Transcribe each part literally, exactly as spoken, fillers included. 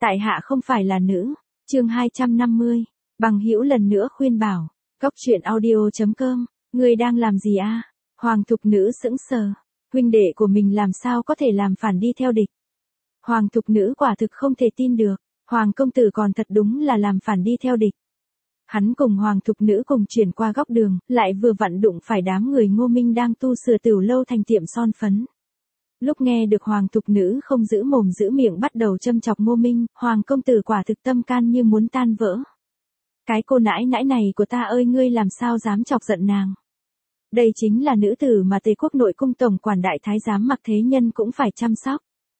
Tại hạ không phải là nữ. Chương hai trăm năm mươi. Bằng hữu lần nữa khuyên bảo. Cốc truyện audio chấm com. Ngươi đang làm gì a? Hoàng thục nữ sững sờ. Huynh đệ của mình làm sao có thể làm phản đi theo địch? Hoàng thục nữ quả thực không thể tin được. Hoàng công tử còn thật đúng là làm phản đi theo địch. Hắn cùng hoàng thục nữ cùng chuyển qua góc đường, lại vừa vặn đụng phải đám người Ngô Minh đang tu sửa tửu lâu thành tiệm son phấn. Lúc nghe được hoàng thục nữ không giữ mồm giữ miệng bắt đầu châm chọc Ngô Minh, hoàng công tử quả thực tâm can như muốn tan vỡ. Cái cô nãi nãi này của ta ơi, ngươi làm sao dám chọc giận nàng? Đây chính là nữ tử mà Tề quốc nội cung tổng quản đại thái giám Mặc Thế Nhân cũng phải chăm sóc.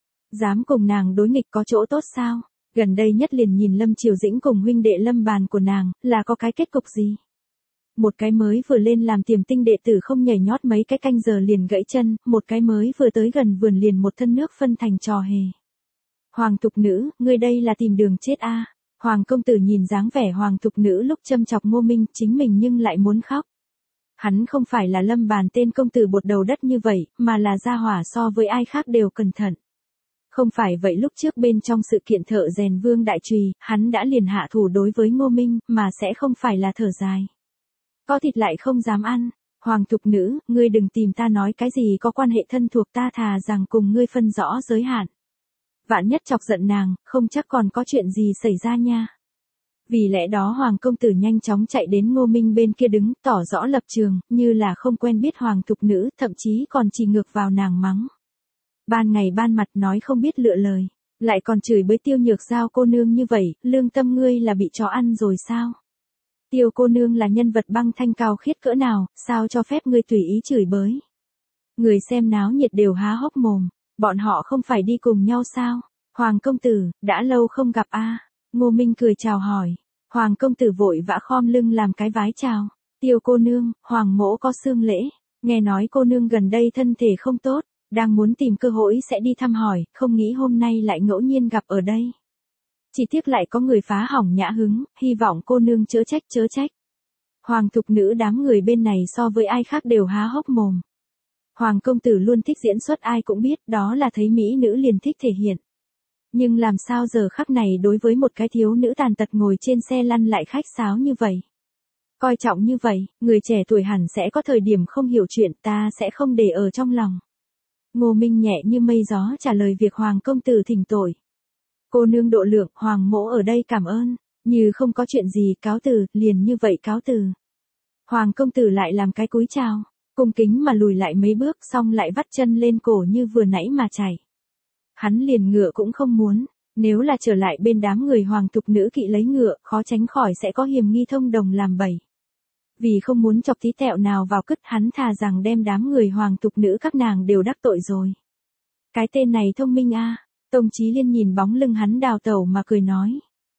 Dám cùng nàng đối nghịch có chỗ tốt sao? Gần đây nhất liền nhìn Lâm Triều Dĩnh cùng huynh đệ Lâm Bàn của nàng, là có cái kết cục gì? Một cái mới vừa lên làm tiềm tinh đệ tử không nhảy nhót mấy cái canh giờ liền gãy chân, một cái mới vừa tới gần vườn liền một thân nước phân thành trò hề. Hoàng thục nữ, ngươi đây là tìm đường chết a? À? Hoàng công tử nhìn dáng vẻ hoàng thục nữ lúc châm chọc Ngô Minh, chính mình nhưng lại muốn khóc. Hắn không phải là Lâm Bàn tên công tử bột đầu đất như vậy, mà là gia hỏa so với ai khác đều cẩn thận. Không phải vậy lúc trước bên trong sự kiện thợ rèn Vương Đại Trùy, hắn đã liền hạ thủ đối với Ngô Minh, mà sẽ không phải là thở dài. Có thịt lại không dám ăn. Hoàng thục nữ, ngươi đừng tìm ta nói cái gì có quan hệ thân thuộc, ta thà rằng cùng ngươi phân rõ giới hạn. Vạn nhất chọc giận nàng, không chắc còn có chuyện gì xảy ra nha. Vì lẽ đó hoàng công tử nhanh chóng chạy đến Ngô Minh bên kia đứng, tỏ rõ lập trường, như là không quen biết hoàng thục nữ, thậm chí còn chỉ ngược vào nàng mắng. Ban ngày ban mặt nói không biết lựa lời, lại còn chửi bới Tiêu Nhược Giao cô nương như vậy, lương tâm ngươi là bị chó ăn rồi sao? Tiêu cô nương là nhân vật băng thanh cao khiết cỡ nào, sao cho phép ngươi tùy ý chửi bới? Người xem náo nhiệt đều há hốc mồm, bọn họ không phải đi cùng nhau sao? Hoàng công tử, đã lâu không gặp a. À? Ngô Minh cười chào hỏi. Hoàng công tử vội vã khom lưng làm cái vái chào. Tiêu cô nương, hoàng mỗ có xương lễ, nghe nói cô nương gần đây thân thể không tốt, đang muốn tìm cơ hội sẽ đi thăm hỏi, không nghĩ hôm nay lại ngẫu nhiên gặp ở đây. Chỉ tiếc lại có người phá hỏng nhã hứng, hy vọng cô nương chớ trách chớ trách. Hoàng thục nữ đám người bên này so với ai khác đều há hốc mồm. Hoàng công tử luôn thích diễn xuất, ai cũng biết, đó là thấy mỹ nữ liền thích thể hiện. Nhưng làm sao giờ khắc này đối với một cái thiếu nữ tàn tật ngồi trên xe lăn lại khách sáo như vậy? Coi trọng như vậy, người trẻ tuổi hẳn sẽ có thời điểm không hiểu chuyện, ta sẽ không để ở trong lòng. Ngô Minh nhẹ như mây gió trả lời việc hoàng công tử thỉnh tội. Cô nương độ lượng, hoàng mỗ ở đây cảm ơn, như không có chuyện gì, cáo từ, liền như vậy cáo từ. Hoàng công tử lại làm cái cúi chào, cung kính mà lùi lại mấy bước, xong lại vắt chân lên cổ như vừa nãy mà chạy. Hắn liền ngựa cũng không muốn, nếu là trở lại bên đám người hoàng thục nữ kỵ lấy ngựa, khó tránh khỏi sẽ có hiềm nghi thông đồng làm bậy. Vì không muốn chọc tí tẹo nào vào cứt, hắn thà rằng đem đám người hoàng thục nữ các nàng đều đắc tội rồi. Cái tên này thông minh a. À. Tông Chí Liên nhìn bóng lưng hắn đào tẩu mà cười nói.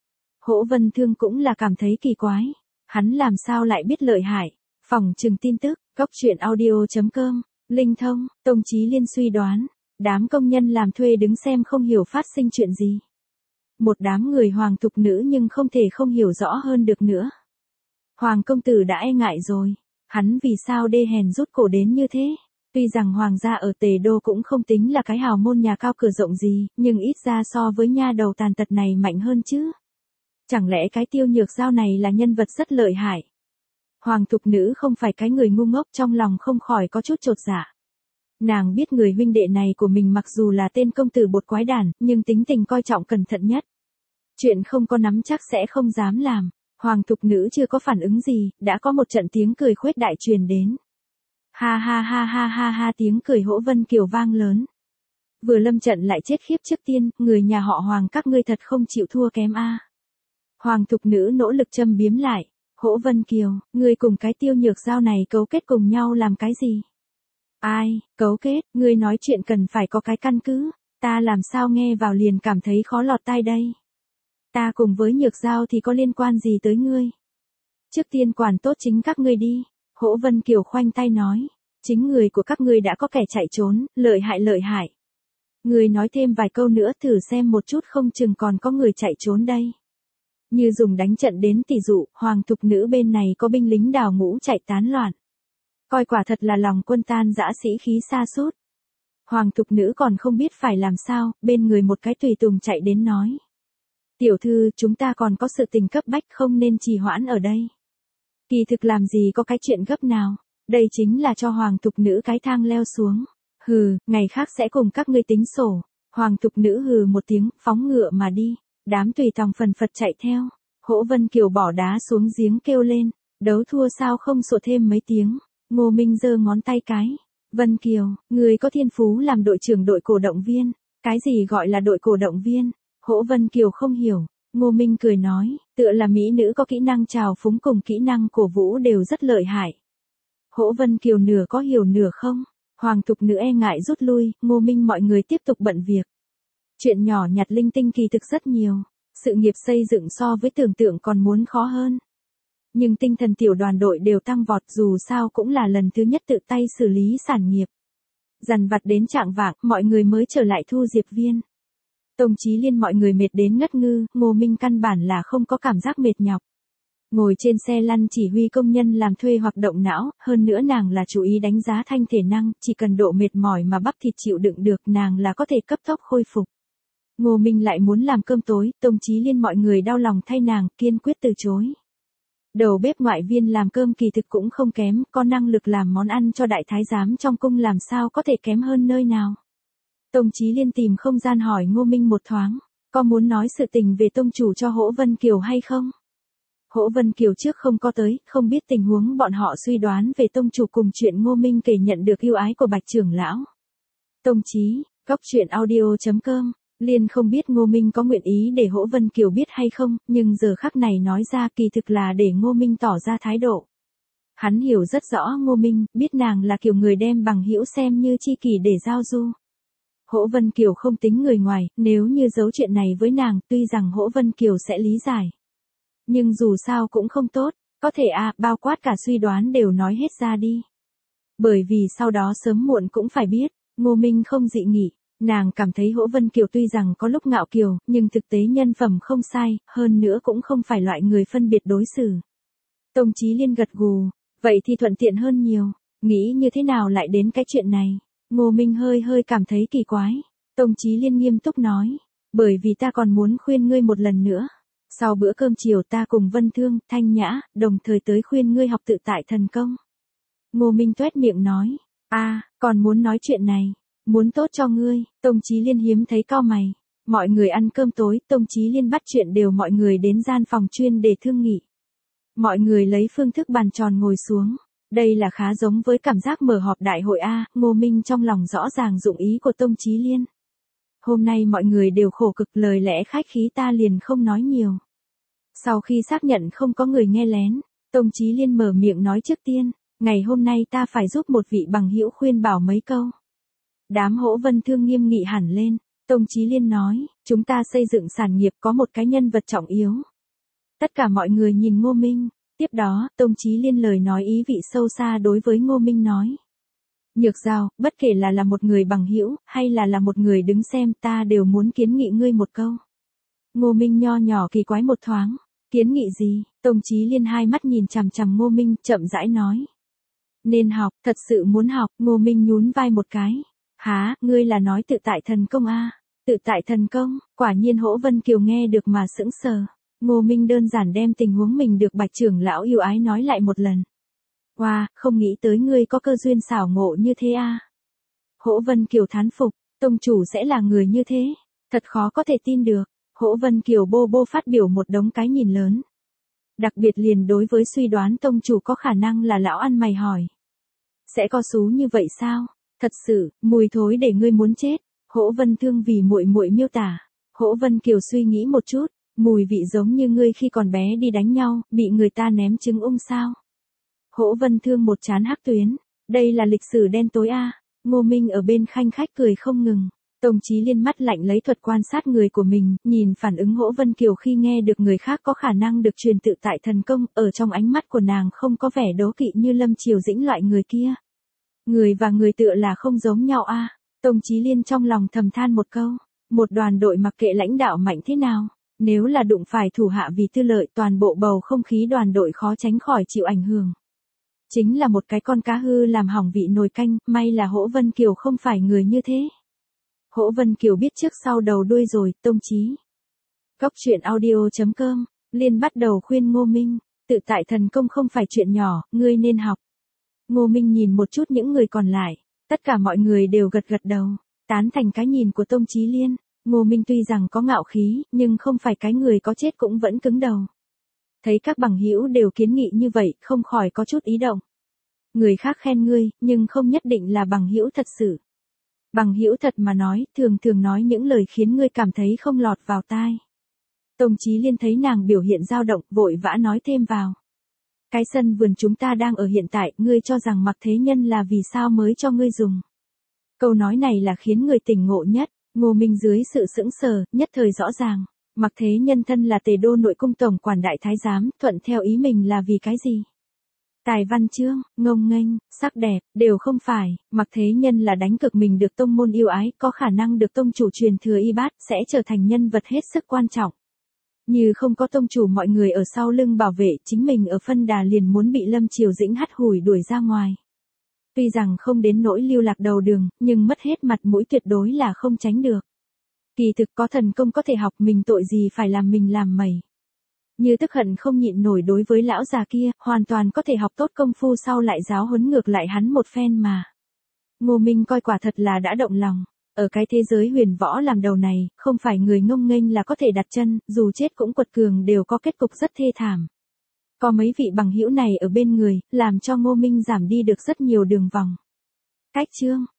Hỗ Vân Thương cũng là cảm thấy kỳ quái, hắn làm sao lại biết lợi hại. Phòng trừng tin tức, cốc truyện audio chấm com, linh thông, Tông Chí Liên suy đoán, đám công nhân làm thuê đứng xem không hiểu phát sinh chuyện gì. Một đám người hoàng thục nữ nhưng không thể không hiểu rõ hơn được nữa. Hoàng công tử đã e ngại rồi, hắn vì sao đê hèn rút cổ đến như thế? Tuy rằng hoàng gia ở Tề Đô cũng không tính là cái hào môn nhà cao cửa rộng gì, nhưng ít ra so với nha đầu tàn tật này mạnh hơn chứ. Chẳng lẽ cái Tiêu Nhược Giao này là nhân vật rất lợi hại? Hoàng thục nữ không phải cái người ngu ngốc, trong lòng không khỏi có chút chột dạ. Nàng biết người huynh đệ này của mình mặc dù là tên công tử bột quái đản, nhưng tính tình coi trọng cẩn thận nhất. Chuyện không có nắm chắc sẽ không dám làm. Hoàng thục nữ chưa có phản ứng gì, đã có một trận tiếng cười khuếch đại truyền đến. Ha ha ha ha ha ha, tiếng cười Hỗ Vân Kiều vang lớn. Vừa lâm trận lại chết khiếp trước tiên, người nhà họ Hoàng các ngươi thật không chịu thua kém a. À. Hoàng thục nữ nỗ lực châm biếm lại. Hỗ Vân Kiều, ngươi cùng cái Tiêu Nhược Giao này cấu kết cùng nhau làm cái gì? Ai, cấu kết, ngươi nói chuyện cần phải có cái căn cứ, ta làm sao nghe vào liền cảm thấy khó lọt tai đây. Ta cùng với Nhược Giao thì có liên quan gì tới ngươi? Trước tiên quản tốt chính các ngươi đi. Hỗ Vân Kiều khoanh tay nói, chính người của các ngươi đã có kẻ chạy trốn, lợi hại lợi hại. Ngươi nói thêm vài câu nữa thử xem một chút, không chừng còn có người chạy trốn đây. Như dùng đánh trận đến tỷ dụ, hoàng thục nữ bên này có binh lính đào ngũ chạy tán loạn. Coi quả thật là lòng quân tan dã, sĩ khí sa sút. Hoàng thục nữ còn không biết phải làm sao, bên người một cái tùy tùng chạy đến nói. Tiểu thư, chúng ta còn có sự tình cấp bách không nên trì hoãn ở đây. Kỳ thực làm gì có cái chuyện gấp nào, đây chính là cho hoàng thục nữ cái thang leo xuống. Hừ, ngày khác sẽ cùng các ngươi tính sổ. Hoàng thục nữ hừ một tiếng, phóng ngựa mà đi. Đám tùy tòng phần phật chạy theo. Hỗ Vân Kiều bỏ đá xuống giếng kêu lên, đấu thua sao không sổ thêm mấy tiếng. Ngô Minh giơ ngón tay cái. Vân Kiều, người có thiên phú làm đội trưởng đội cổ động viên. Cái gì gọi là đội cổ động viên? Hỗ Vân Kiều không hiểu. Ngô Minh cười nói, tựa là mỹ nữ có kỹ năng trào phúng cùng kỹ năng cổ vũ đều rất lợi hại. Hỗ Vân Kiều nửa có hiểu nửa không. Hoàng thục nữ e ngại rút lui, Ngô Minh mọi người tiếp tục bận việc. Chuyện nhỏ nhặt linh tinh kỳ thực rất nhiều. Sự nghiệp xây dựng so với tưởng tượng còn muốn khó hơn. Nhưng tinh thần tiểu đoàn đội đều tăng vọt, dù sao cũng là lần thứ nhất tự tay xử lý sản nghiệp. Dằn vặt đến trạng vạng, mọi người mới trở lại thu diệp viên. Tông Chí Liên mọi người mệt đến ngất ngư, Ngô Minh căn bản là không có cảm giác mệt nhọc. Ngồi trên xe lăn chỉ huy công nhân làm thuê hoặc động não, hơn nữa nàng là chú ý đánh giá thanh thể năng, chỉ cần độ mệt mỏi mà bắp thịt chịu đựng được nàng là có thể cấp tốc khôi phục. Ngô Minh lại muốn làm cơm tối, Tông Chí Liên mọi người đau lòng thay nàng, kiên quyết từ chối. Đầu bếp ngoại viên làm cơm kỳ thực cũng không kém, có năng lực làm món ăn cho đại thái giám trong cung làm sao có thể kém hơn nơi nào. Tông Chí Liên tìm không gian hỏi Ngô Minh một thoáng, có muốn nói sự tình về tông chủ cho Hỗ Vân Kiều hay không? Hỗ Vân Kiều trước không có tới, không biết tình huống, bọn họ suy đoán về tông chủ cùng chuyện Ngô Minh kể nhận được yêu ái của Bạch trưởng lão. Tông Chí, góc truyện audio chấm com. Liên không biết Ngô Minh có nguyện ý để Hỗ Vân Kiều biết hay không, nhưng giờ khắc này nói ra kỳ thực là để Ngô Minh tỏ ra thái độ. Hắn hiểu rất rõ Ngô Minh, biết nàng là kiểu người đem bằng hữu xem như tri kỷ để giao du. Hỗ Vân Kiều không tính người ngoài, nếu như giấu chuyện này với nàng, tuy rằng Hỗ Vân Kiều sẽ lý giải. Nhưng dù sao cũng không tốt, có thể à, bao quát cả suy đoán đều nói hết ra đi. Bởi vì sau đó sớm muộn cũng phải biết, Ngô Minh không dị nghị. Nàng cảm thấy Hỗ Vân Kiều tuy rằng có lúc ngạo kiều, nhưng thực tế nhân phẩm không sai, hơn nữa cũng không phải loại người phân biệt đối xử. Tông Chí Liên gật gù, vậy thì thuận tiện hơn nhiều, nghĩ như thế nào lại đến cái chuyện này. Ngô Minh hơi hơi cảm thấy kỳ quái. Tông Chí Liên nghiêm túc nói, bởi vì ta còn muốn khuyên ngươi một lần nữa. Sau bữa cơm chiều ta cùng Vân Thương, Thanh Nhã, đồng thời tới khuyên ngươi học tự tại thần công. Ngô Minh toét miệng nói, a, à, còn muốn nói chuyện này. Muốn tốt cho ngươi, Tông Chí Liên hiếm thấy cau mày. Mọi người ăn cơm tối, Tông Chí Liên bắt chuyện đều mọi người đến gian phòng chuyên để thương nghị. Mọi người lấy phương thức bàn tròn ngồi xuống. Đây là khá giống với cảm giác mở họp đại hội A, Ngô Minh trong lòng rõ ràng dụng ý của Tông Chí Liên. Hôm nay mọi người đều khổ cực, lời lẽ khách khí ta liền không nói nhiều. Sau khi xác nhận không có người nghe lén, Tông Chí Liên mở miệng nói trước tiên, ngày hôm nay ta phải giúp một vị bằng hữu khuyên bảo mấy câu. Đám Hỗ Vân Thương nghiêm nghị hẳn lên, Tông Chí Liên nói, chúng ta xây dựng sản nghiệp có một cái nhân vật trọng yếu. Tất cả mọi người nhìn Ngô Minh, tiếp đó, Tông Chí Liên lời nói ý vị sâu xa đối với Ngô Minh nói. Nhược Giao, bất kể là là một người bằng hữu, hay là là một người đứng xem, ta đều muốn kiến nghị ngươi một câu. Ngô Minh nho nhỏ kỳ quái một thoáng, kiến nghị gì? Tông Chí Liên hai mắt nhìn chằm chằm Ngô Minh, chậm rãi nói. Nên học, thật sự muốn học, Ngô Minh nhún vai một cái. Hả, ngươi là nói tự tại thần công a? À? Tự tại thần công, quả nhiên Hỗ Vân Kiều nghe được mà sững sờ. Ngô Minh đơn giản đem tình huống mình được Bạch trưởng lão yêu ái nói lại một lần. Wow, không nghĩ tới ngươi có cơ duyên xảo ngộ như thế a. À? Hỗ Vân Kiều thán phục, tông chủ sẽ là người như thế, thật khó có thể tin được. Hỗ Vân Kiều bô bô phát biểu một đống cái nhìn lớn. Đặc biệt liền đối với suy đoán tông chủ có khả năng là lão ăn mày hỏi. Sẽ có số như vậy sao? Thật sự, mùi thối để ngươi muốn chết. Hỗ Vân Thương vì muội muội miêu tả. Hỗ Vân Kiều suy nghĩ một chút, mùi vị giống như ngươi khi còn bé đi đánh nhau, bị người ta ném trứng ung sao? Hỗ Vân Thương một trán hắc tuyến, đây là lịch sử đen tối a. À. Ngô Minh ở bên khanh khách cười không ngừng. Tông Chí Liên mắt lạnh lấy thuật quan sát người của mình, nhìn phản ứng Hỗ Vân Kiều khi nghe được người khác có khả năng được truyền tự tại thần công, ở trong ánh mắt của nàng không có vẻ đố kỵ như Lâm Triều Dĩnh loại người kia. Người và người tựa là không giống nhau a. À. Tông Chí Liên trong lòng thầm than một câu, một đoàn đội mặc kệ lãnh đạo mạnh thế nào, nếu là đụng phải thủ hạ vì tư lợi, toàn bộ bầu không khí đoàn đội khó tránh khỏi chịu ảnh hưởng. Chính là một cái con cá hư làm hỏng vị nồi canh, may là Hỗ Vân Kiều không phải người như thế. Hỗ Vân Kiều biết trước sau đầu đuôi rồi, Tông Chí Cốc truyện audio chấm com, Liên bắt đầu khuyên Ngô Minh, tự tại thần công không phải chuyện nhỏ, ngươi nên học. Ngô Minh nhìn một chút những người còn lại, tất cả mọi người đều gật gật đầu, tán thành cái nhìn của Tông Chí Liên. Ngô Minh tuy rằng có ngạo khí, nhưng không phải cái người có chết cũng vẫn cứng đầu. Thấy các bằng hữu đều kiến nghị như vậy, không khỏi có chút ý động. Người khác khen ngươi, nhưng không nhất định là bằng hữu thật sự. Bằng hữu thật mà nói, thường thường nói những lời khiến ngươi cảm thấy không lọt vào tai. Tông Chí Liên thấy nàng biểu hiện dao động, vội vã nói thêm vào. Cái sân vườn chúng ta đang ở hiện tại, ngươi cho rằng Mặc Thế Nhân là vì sao mới cho ngươi dùng. Câu nói này là khiến người tỉnh ngộ nhất. Ngô Minh dưới sự sững sờ, nhất thời rõ ràng. Mặc Thế Nhân thân là Tề Đô nội cung tổng quản đại thái giám, thuận theo ý mình là vì cái gì? Tài văn chương, ngông nghênh, sắc đẹp, đều không phải. Mặc Thế Nhân là đánh cực mình được tông môn yêu ái, có khả năng được tông chủ truyền thừa y bát, sẽ trở thành nhân vật hết sức quan trọng. Như không có tông chủ mọi người ở sau lưng bảo vệ, chính mình ở phân đà liền muốn bị Lâm Triều Dĩnh hắt hủi đuổi ra ngoài. Tuy rằng không đến nỗi lưu lạc đầu đường, nhưng mất hết mặt mũi tuyệt đối là không tránh được. Kỳ thực có thần công có thể học, mình tội gì phải làm mình làm mẩy. Như tức hận không nhịn nổi đối với lão già kia, hoàn toàn có thể học tốt công phu sau lại giáo huấn ngược lại hắn một phen mà. Ngô Minh coi quả thật là đã động lòng. Ở cái thế giới huyền võ làm đầu này, không phải người ngông nghênh là có thể đặt chân, dù chết cũng quật cường đều có kết cục rất thê thảm. Có mấy vị bằng hữu này ở bên người, làm cho Ngô Minh giảm đi được rất nhiều đường vòng. Cách chương,